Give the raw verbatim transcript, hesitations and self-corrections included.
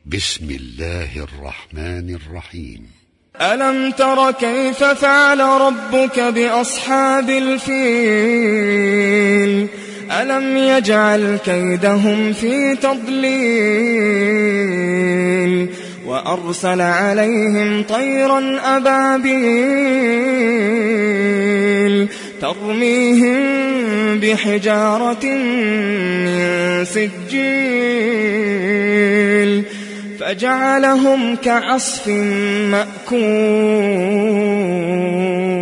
بسم الله الرحمن الرحيم. ألم تر كيف فعل ربك بأصحاب الفيل ألم يجعل كيدهم في تضليل وأرسل عليهم طيرا أبابيل ترميهم بحجارة من سجيل فجعلهم كعصف مأكول.